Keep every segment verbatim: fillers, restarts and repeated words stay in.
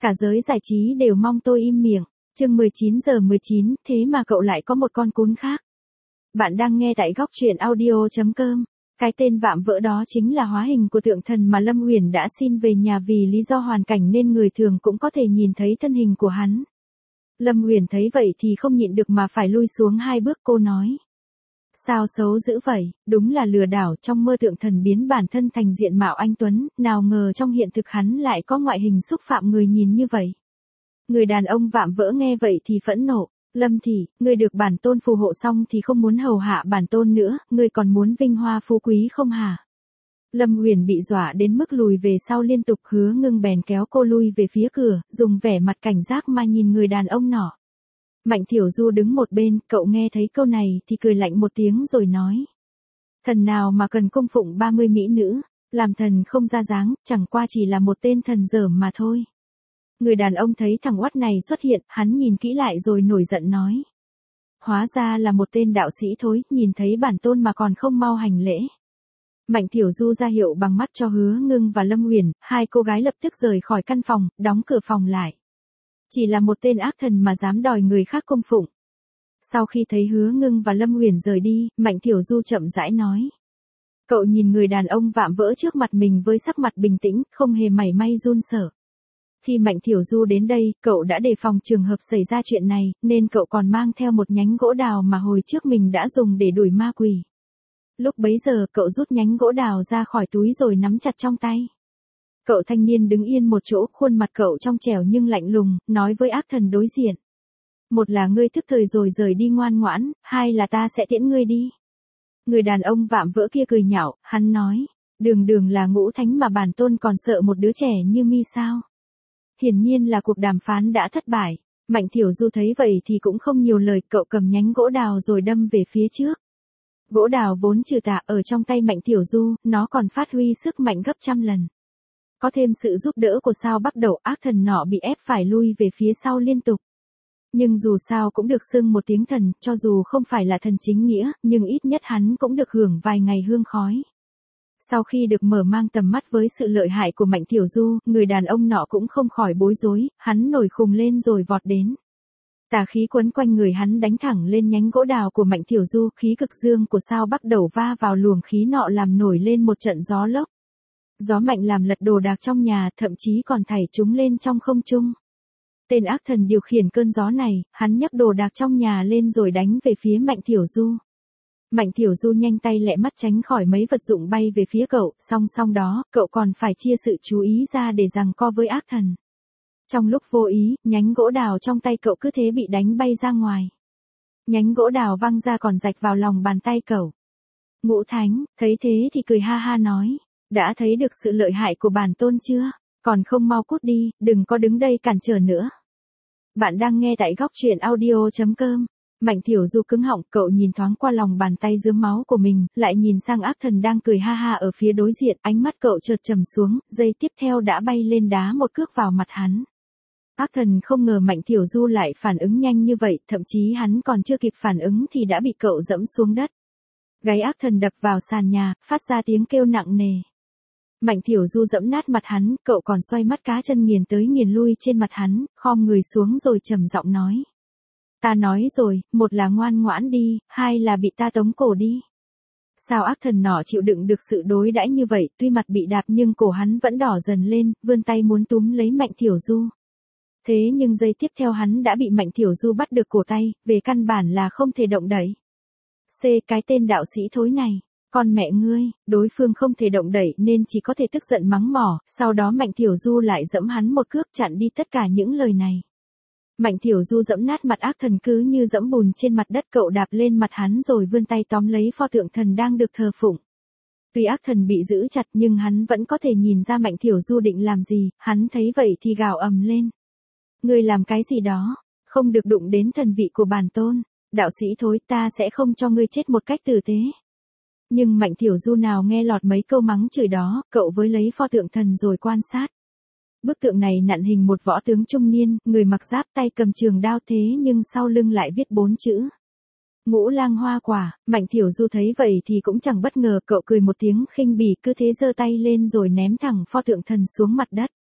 Cả giới giải trí đều mong tôi im miệng. Chương mười chín giờ mười chín, thế mà cậu lại có một con cún khác. Bạn đang nghe tại góc truyện audio chấm com. Cái tên vạm vỡ đó chính là hóa hình của tượng thần mà Lâm Uyển đã xin về nhà vì lý do hoàn cảnh nên người thường cũng có thể nhìn thấy thân hình của hắn. Lâm Uyển thấy vậy thì không nhịn được mà phải lui xuống hai bước, cô nói. Sao xấu dữ vậy, đúng là lừa đảo, trong mơ tượng thần biến bản thân thành diện mạo anh tuấn, nào ngờ trong hiện thực hắn lại có ngoại hình xúc phạm người nhìn như vậy. Người đàn ông vạm vỡ nghe vậy thì phẫn nộ. Lâm thị, ngươi được bản tôn phù hộ xong thì không muốn hầu hạ bản tôn nữa, ngươi còn muốn vinh hoa phú quý không hả? Lâm Uyển bị dọa đến mức lùi về sau liên tục, Hứa Ngưng bèn kéo cô lui về phía cửa, dùng vẻ mặt cảnh giác mà nhìn người đàn ông nọ. Mạnh Thiểu Du đứng một bên, cậu nghe thấy câu này thì cười lạnh một tiếng rồi nói. Thần nào mà cần cung phụng ba mươi mỹ nữ, làm thần không ra dáng, chẳng qua chỉ là một tên thần dởm mà thôi. Người đàn ông thấy thằng oắt này xuất hiện, hắn nhìn kỹ lại rồi nổi giận nói. Hóa ra là một tên đạo sĩ thối, nhìn thấy bản tôn mà còn không mau hành lễ. Mạnh Thiểu Du ra hiệu bằng mắt cho Hứa Ngưng và Lâm Uyển, hai cô gái lập tức rời khỏi căn phòng, đóng cửa phòng lại. Chỉ là một tên ác thần mà dám đòi người khác cung phụng. Sau khi thấy Hứa Ngưng và Lâm Uyển rời đi, Mạnh Thiểu Du chậm rãi nói. Cậu nhìn người đàn ông vạm vỡ trước mặt mình với sắc mặt bình tĩnh, không hề mảy may run sợ. Khi Mạnh Thiểu Du đến đây, cậu đã đề phòng trường hợp xảy ra chuyện này, nên cậu còn mang theo một nhánh gỗ đào mà hồi trước mình đã dùng để đuổi ma quỷ. Lúc bấy giờ cậu rút nhánh gỗ đào ra khỏi túi rồi nắm chặt trong tay. Cậu thanh niên đứng yên một chỗ, khuôn mặt cậu trong trẻo nhưng lạnh lùng, nói với ác thần đối diện. Một là ngươi thức thời rồi rời đi ngoan ngoãn, hai là ta sẽ tiễn ngươi đi. Người đàn ông vạm vỡ kia cười nhạo, hắn nói, đường đường là ngũ thánh mà bản tôn còn sợ một đứa trẻ như mi sao? Hiển nhiên là cuộc đàm phán đã thất bại. Mạnh Thiểu Du thấy vậy thì cũng không nhiều lời, cậu cầm nhánh gỗ đào rồi đâm về phía trước. Gỗ đào vốn trừ tà ở trong tay Mạnh Thiểu Du, nó còn phát huy sức mạnh gấp trăm lần. Có thêm sự giúp đỡ của sao Bắc Đầu, ác thần nọ bị ép phải lui về phía sau liên tục. Nhưng dù sao cũng được xưng một tiếng thần, cho dù không phải là thần chính nghĩa, nhưng ít nhất hắn cũng được hưởng vài ngày hương khói. Sau khi được mở mang tầm mắt với sự lợi hại của Mạnh Thiểu Du, người đàn ông nọ cũng không khỏi bối rối, hắn nổi khùng lên rồi vọt đến. Tà khí quấn quanh người hắn đánh thẳng lên nhánh gỗ đào của Mạnh Thiểu Du, khí cực dương của sao Bắc Đầu va vào luồng khí nọ làm nổi lên một trận gió lốc. Gió mạnh làm lật đồ đạc trong nhà, thậm chí còn thảy chúng lên trong không trung. Tên ác thần điều khiển cơn gió này, hắn nhấc đồ đạc trong nhà lên rồi đánh về phía Mạnh Thiểu Du. Mạnh Thiểu Du nhanh tay lẹ mắt tránh khỏi mấy vật dụng bay về phía cậu, song song đó, cậu còn phải chia sự chú ý ra để giằng co với ác thần. Trong lúc vô ý, nhánh gỗ đào trong tay cậu cứ thế bị đánh bay ra ngoài. Nhánh gỗ đào văng ra còn rạch vào lòng bàn tay cậu. Ngũ Thánh, thấy thế thì cười ha ha nói, đã thấy được sự lợi hại của bản tôn chưa? Còn không mau cút đi, đừng có đứng đây cản trở nữa. Bạn đang nghe tại góc truyện audio chấm com. Mạnh Thiểu Du cứng họng, cậu nhìn thoáng qua lòng bàn tay rướm máu của mình, lại nhìn sang ác thần đang cười ha ha ở phía đối diện, ánh mắt cậu chợt trầm xuống, giây tiếp theo đã bay lên đá một cước vào mặt hắn. Ác thần không ngờ Mạnh Thiểu Du lại phản ứng nhanh như vậy, thậm chí hắn còn chưa kịp phản ứng thì đã bị cậu dẫm xuống đất. Gáy ác thần đập vào sàn nhà, phát ra tiếng kêu nặng nề. Mạnh Thiểu Du dẫm nát mặt hắn, cậu còn xoay mắt cá chân nghiền tới nghiền lui trên mặt hắn, khom người xuống rồi trầm giọng nói. Ta nói rồi, một là ngoan ngoãn đi, hai là bị ta tống cổ đi. Sao ác thần nọ chịu đựng được sự đối đãi như vậy, tuy mặt bị đạp nhưng cổ hắn vẫn đỏ dần lên, vươn tay muốn túm lấy Mạnh Thiểu Du. Thế nhưng giây tiếp theo hắn đã bị Mạnh Thiểu Du bắt được cổ tay, về căn bản là không thể động đẩy. C. Cái tên đạo sĩ thối này, con mẹ ngươi, đối phương không thể động đẩy nên chỉ có thể tức giận mắng mỏ, sau đó Mạnh Thiểu Du lại dẫm hắn một cước chặn đi tất cả những lời này. Mạnh Thiểu Du dẫm nát mặt ác thần cứ như dẫm bùn trên mặt đất, cậu đạp lên mặt hắn rồi vươn tay tóm lấy pho tượng thần đang được thờ phụng. Tuy ác thần bị giữ chặt nhưng hắn vẫn có thể nhìn ra Mạnh Thiểu Du định làm gì, hắn thấy vậy thì gào ầm lên. Ngươi làm cái gì đó, không được đụng đến thần vị của bản tôn, đạo sĩ thối, ta sẽ không cho ngươi chết một cách tử tế. Nhưng Mạnh Thiểu Du nào nghe lọt mấy câu mắng chửi đó, cậu với lấy pho tượng thần rồi quan sát. Bức tượng này nặn hình một võ tướng trung niên, người mặc giáp, tay cầm trường đao, thế nhưng sau lưng lại viết bốn chữ. Ngũ lang hoa quả. Mạnh Thiểu Du thấy vậy thì cũng chẳng bất ngờ, cậu cười một tiếng khinh bỉ, cứ thế giơ tay lên rồi ném thẳng pho tượng thần xuống mặt đất.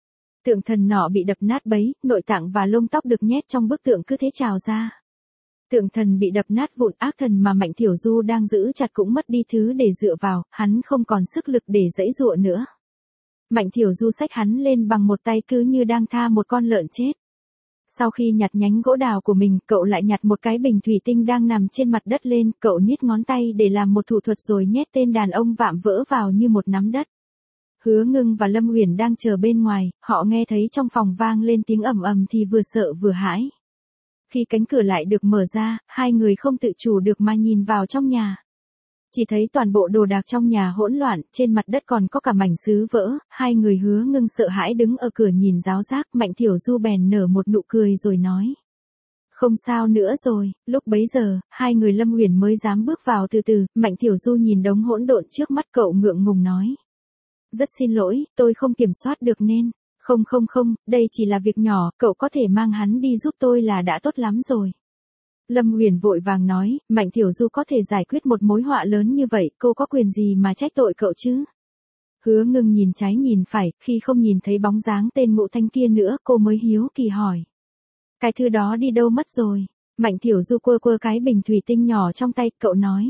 Tượng thần nọ bị đập nát bấy, nội tạng và lông tóc được nhét trong bức tượng cứ thế trào ra. Tượng thần bị đập nát vụn, ác thần mà Mạnh Thiểu Du đang giữ chặt cũng mất đi thứ để dựa vào, hắn không còn sức lực để giãy giụa nữa. Mạnh Thiểu Du xách hắn lên bằng một tay cứ như đang tha một con lợn chết. Sau khi nhặt nhánh gỗ đào của mình, cậu lại nhặt một cái bình thủy tinh đang nằm trên mặt đất lên, cậu niết ngón tay để làm một thủ thuật rồi nhét tên đàn ông vạm vỡ vào như một nắm đất. Hứa Ngưng và Lâm Uyển đang chờ bên ngoài, họ nghe thấy trong phòng vang lên tiếng ầm ầm thì vừa sợ vừa hãi. Khi cánh cửa lại được mở ra, hai người không tự chủ được mà nhìn vào trong nhà. Chỉ thấy toàn bộ đồ đạc trong nhà hỗn loạn, trên mặt đất còn có cả mảnh sứ vỡ, hai người Hứa Ngưng sợ hãi đứng ở cửa nhìn ráo rác, Mạnh Thiểu Du bèn nở một nụ cười rồi nói. Không sao nữa rồi, lúc bấy giờ, hai người Lâm Uyển mới dám bước vào từ từ, Mạnh Thiểu Du nhìn đống hỗn độn trước mắt cậu ngượng ngùng nói. Rất xin lỗi, tôi không kiểm soát được nên. Không không không, đây chỉ là việc nhỏ, cậu có thể mang hắn đi giúp tôi là đã tốt lắm rồi. Lâm Uyển vội vàng nói, Mạnh Thiểu Du có thể giải quyết một mối họa lớn như vậy, cô có quyền gì mà trách tội cậu chứ? Hứa Ngưng nhìn trái nhìn phải, khi không nhìn thấy bóng dáng tên Ngũ Thanh kia nữa, cô mới hiếu kỳ hỏi. Cái thứ đó đi đâu mất rồi? Mạnh Thiểu Du quơ quơ cái bình thủy tinh nhỏ trong tay, cậu nói.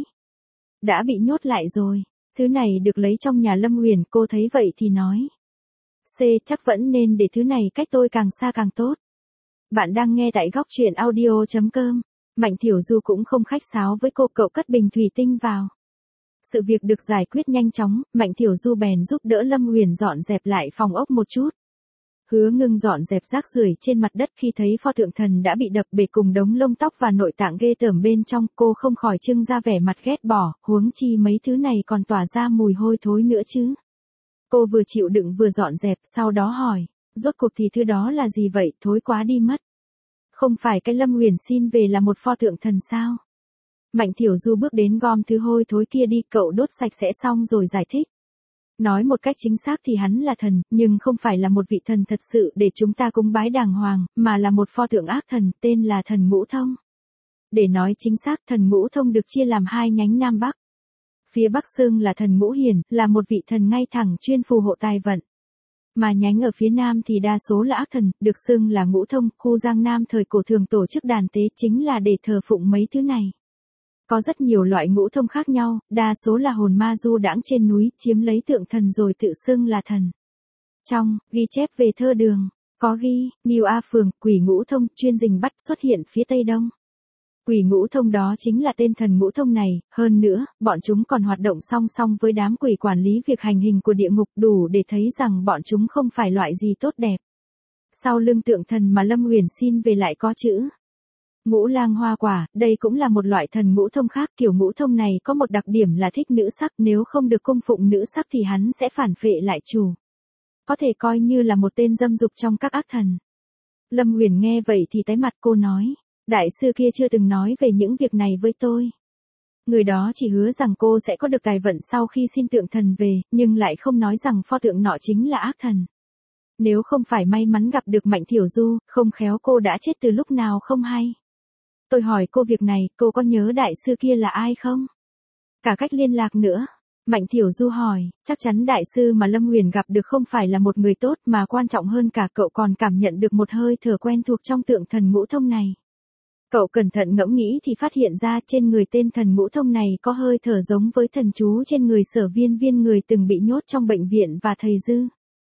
Đã bị nhốt lại rồi, thứ này được lấy trong nhà Lâm Uyển, cô thấy vậy thì nói. C, chắc vẫn nên để thứ này cách tôi càng xa càng tốt. Bạn đang nghe tại góc truyện audio chấm com. Mạnh Thiểu Du cũng không khách sáo với cô, cậu cất bình thủy tinh vào. Sự việc được giải quyết nhanh chóng, Mạnh Thiểu Du bèn giúp đỡ Lâm Uyển dọn dẹp lại phòng ốc một chút. Hứa Ngưng dọn dẹp rác rưởi trên mặt đất khi thấy pho tượng thần đã bị đập bể cùng đống lông tóc và nội tạng ghê tởm bên trong, cô không khỏi trưng ra vẻ mặt ghét bỏ, huống chi mấy thứ này còn tỏa ra mùi hôi thối nữa chứ. Cô vừa chịu đựng vừa dọn dẹp, sau đó hỏi, rốt cuộc thì thứ đó là gì vậy, thối quá đi mất. Không phải cái Lâm Uyển xin về là một pho tượng thần sao? Mạnh Thiểu Du bước đến gom thứ hôi thối kia đi, cậu đốt sạch sẽ xong rồi giải thích. Nói một cách chính xác thì hắn là thần, nhưng không phải là một vị thần thật sự để chúng ta cúng bái đàng hoàng, mà là một pho tượng ác thần, tên là thần Ngũ Thông. Để nói chính xác, thần Ngũ Thông được chia làm hai nhánh Nam Bắc. Phía Bắc xưng là thần Ngũ Hiển, là một vị thần ngay thẳng chuyên phù hộ tài vận. Mà nhánh ở phía Nam thì đa số là ác thần, được xưng là Ngũ Thông, khu Giang Nam thời cổ thường tổ chức đàn tế chính là để thờ phụng mấy thứ này. Có rất nhiều loại ngũ thông khác nhau, đa số là hồn ma du đãng trên núi, chiếm lấy tượng thần rồi tự xưng là thần. Trong ghi chép về thơ Đường, có ghi, Nghiêu A Phường, quỷ ngũ thông, chuyên rình bắt xuất hiện phía Tây Đông. Quỷ ngũ thông đó chính là tên thần ngũ thông này, hơn nữa, bọn chúng còn hoạt động song song với đám quỷ quản lý việc hành hình của địa ngục, đủ để thấy rằng bọn chúng không phải loại gì tốt đẹp. Sau lưng tượng thần mà Lâm Uyển xin về lại có chữ Ngũ Lang Hoa Quả, đây cũng là một loại thần ngũ thông khác, kiểu ngũ thông này có một đặc điểm là thích nữ sắc, nếu không được cung phụng nữ sắc thì hắn sẽ phản phệ lại chủ. Có thể coi như là một tên dâm dục trong các ác thần. Lâm Uyển nghe vậy thì tái mặt, cô nói, đại sư kia chưa từng nói về những việc này với tôi. Người đó chỉ hứa rằng cô sẽ có được tài vận sau khi xin tượng thần về, nhưng lại không nói rằng pho tượng nọ chính là ác thần. Nếu không phải may mắn gặp được Mạnh Thiểu Du, không khéo cô đã chết từ lúc nào không hay. Tôi hỏi cô việc này, cô có nhớ đại sư kia là ai không? Cả cách liên lạc nữa. Mạnh Thiểu Du hỏi, chắc chắn đại sư mà Lâm Uyển gặp được không phải là một người tốt, mà quan trọng hơn cả cậu còn cảm nhận được một hơi thở quen thuộc trong tượng thần ngũ thông này. Cậu cẩn thận ngẫm nghĩ thì phát hiện ra trên người tên thần ngũ thông này có hơi thở giống với thần chú trên người Sở Viên Viên, người từng bị nhốt trong bệnh viện và thầy Dư.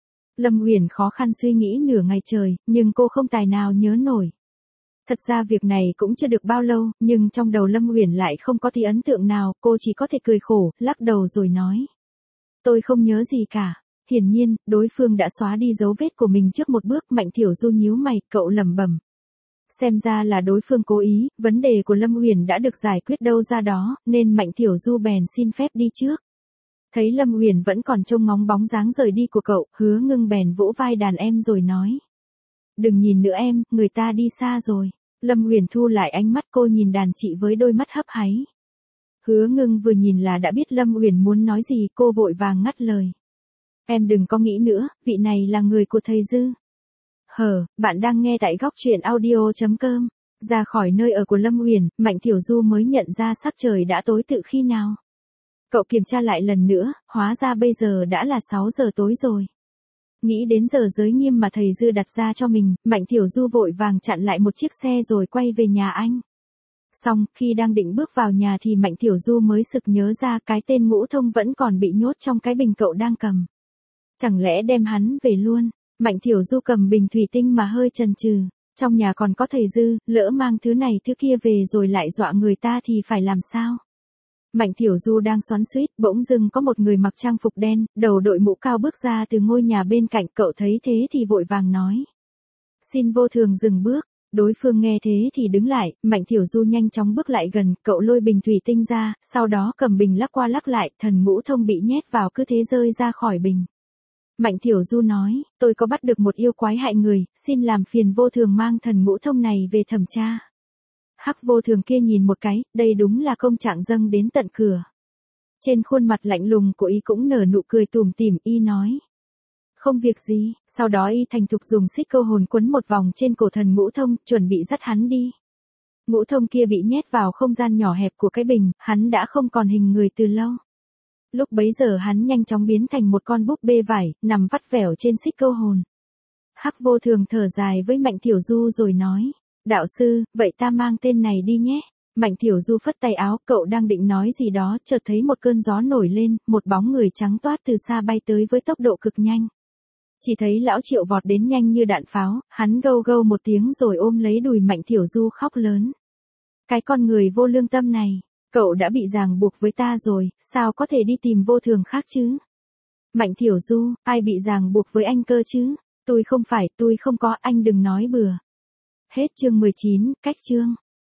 Lâm Uyển khó khăn suy nghĩ nửa ngày trời, nhưng cô không tài nào nhớ nổi. Thật ra việc này cũng chưa được bao lâu, nhưng trong đầu Lâm Uyển lại không có tí ấn tượng nào, cô chỉ có thể cười khổ, lắc đầu rồi nói. Tôi không nhớ gì cả. Hiển nhiên, đối phương đã xóa đi dấu vết của mình trước một bước. Mạnh Thiểu Du nhíu mày, cậu lẩm bẩm. Xem ra là đối phương cố ý, vấn đề của Lâm Uyển đã được giải quyết đâu ra đó, nên Mạnh Thiểu Du bèn xin phép đi trước. Thấy Lâm Uyển vẫn còn trông ngóng bóng dáng rời đi của cậu, Hứa Ngưng bèn vỗ vai đàn em rồi nói. Đừng nhìn nữa em, người ta đi xa rồi. Lâm Uyển thu lại ánh mắt, cô nhìn đàn chị với đôi mắt hấp háy. Hứa Ngưng vừa nhìn là đã biết Lâm Uyển muốn nói gì, cô vội vàng ngắt lời. Em đừng có nghĩ nữa, vị này là người của thầy Dư. Hờ, bạn đang nghe tại góc truyện audio chấm com. Ra khỏi nơi ở của Lâm Uyển, Mạnh Thiểu Du mới nhận ra sắc trời đã tối từ khi nào. Cậu kiểm tra lại lần nữa, hóa ra bây giờ đã là sáu giờ tối rồi. Nghĩ đến giờ giới nghiêm mà thầy Dư đặt ra cho mình, Mạnh Thiểu Du vội vàng chặn lại một chiếc xe rồi quay về nhà anh. Xong, khi đang định bước vào nhà thì Mạnh Thiểu Du mới sực nhớ ra cái tên Ngũ Thông vẫn còn bị nhốt trong cái bình cậu đang cầm. Chẳng lẽ đem hắn về luôn? Mạnh Thiểu Du cầm bình thủy tinh mà hơi chần chừ. Trong nhà còn có thầy Dư, lỡ mang thứ này thứ kia về rồi lại dọa người ta thì phải làm sao? Mạnh Thiểu Du đang xoắn xuýt, bỗng dưng có một người mặc trang phục đen, đầu đội mũ cao bước ra từ ngôi nhà bên cạnh, cậu thấy thế thì vội vàng nói. Xin vô thường dừng bước. Đối phương nghe thế thì đứng lại, Mạnh Thiểu Du nhanh chóng bước lại gần, cậu lôi bình thủy tinh ra, sau đó cầm bình lắc qua lắc lại, thần Ngũ Thông bị nhét vào cứ thế rơi ra khỏi bình. Mạnh Thiểu Du nói, tôi có bắt được một yêu quái hại người, xin làm phiền vô thường mang thần Ngũ Thông này về thẩm tra. Hắc vô thường kia nhìn một cái, đây đúng là công trạng dâng đến tận cửa. Trên khuôn mặt lạnh lùng của y cũng nở nụ cười tủm tỉm, y nói. Không việc gì, sau đó y thành thục dùng xích câu hồn quấn một vòng trên cổ thần Ngũ Thông, chuẩn bị dắt hắn đi. Ngũ Thông kia bị nhét vào không gian nhỏ hẹp của cái bình, hắn đã không còn hình người từ lâu. Lúc bấy giờ hắn nhanh chóng biến thành một con búp bê vải, nằm vắt vẻo trên xích câu hồn. Hắc vô thường thở dài với Mạnh Thiểu Du rồi nói, đạo sư, vậy ta mang tên này đi nhé. Mạnh Thiểu Du phất tay áo, cậu đang định nói gì đó, chợt thấy một cơn gió nổi lên, một bóng người trắng toát từ xa bay tới với tốc độ cực nhanh. Chỉ thấy lão Triệu vọt đến nhanh như đạn pháo, hắn gâu gâu một tiếng rồi ôm lấy đùi Mạnh Thiểu Du khóc lớn. Cái con người vô lương tâm này, cậu đã bị ràng buộc với ta rồi, sao có thể đi tìm vô thường khác chứ? Mạnh Thiểu Du, ai bị ràng buộc với anh cơ chứ? Tôi không phải, tôi không có, anh đừng nói bừa. Hết chương mười chín, cách chương.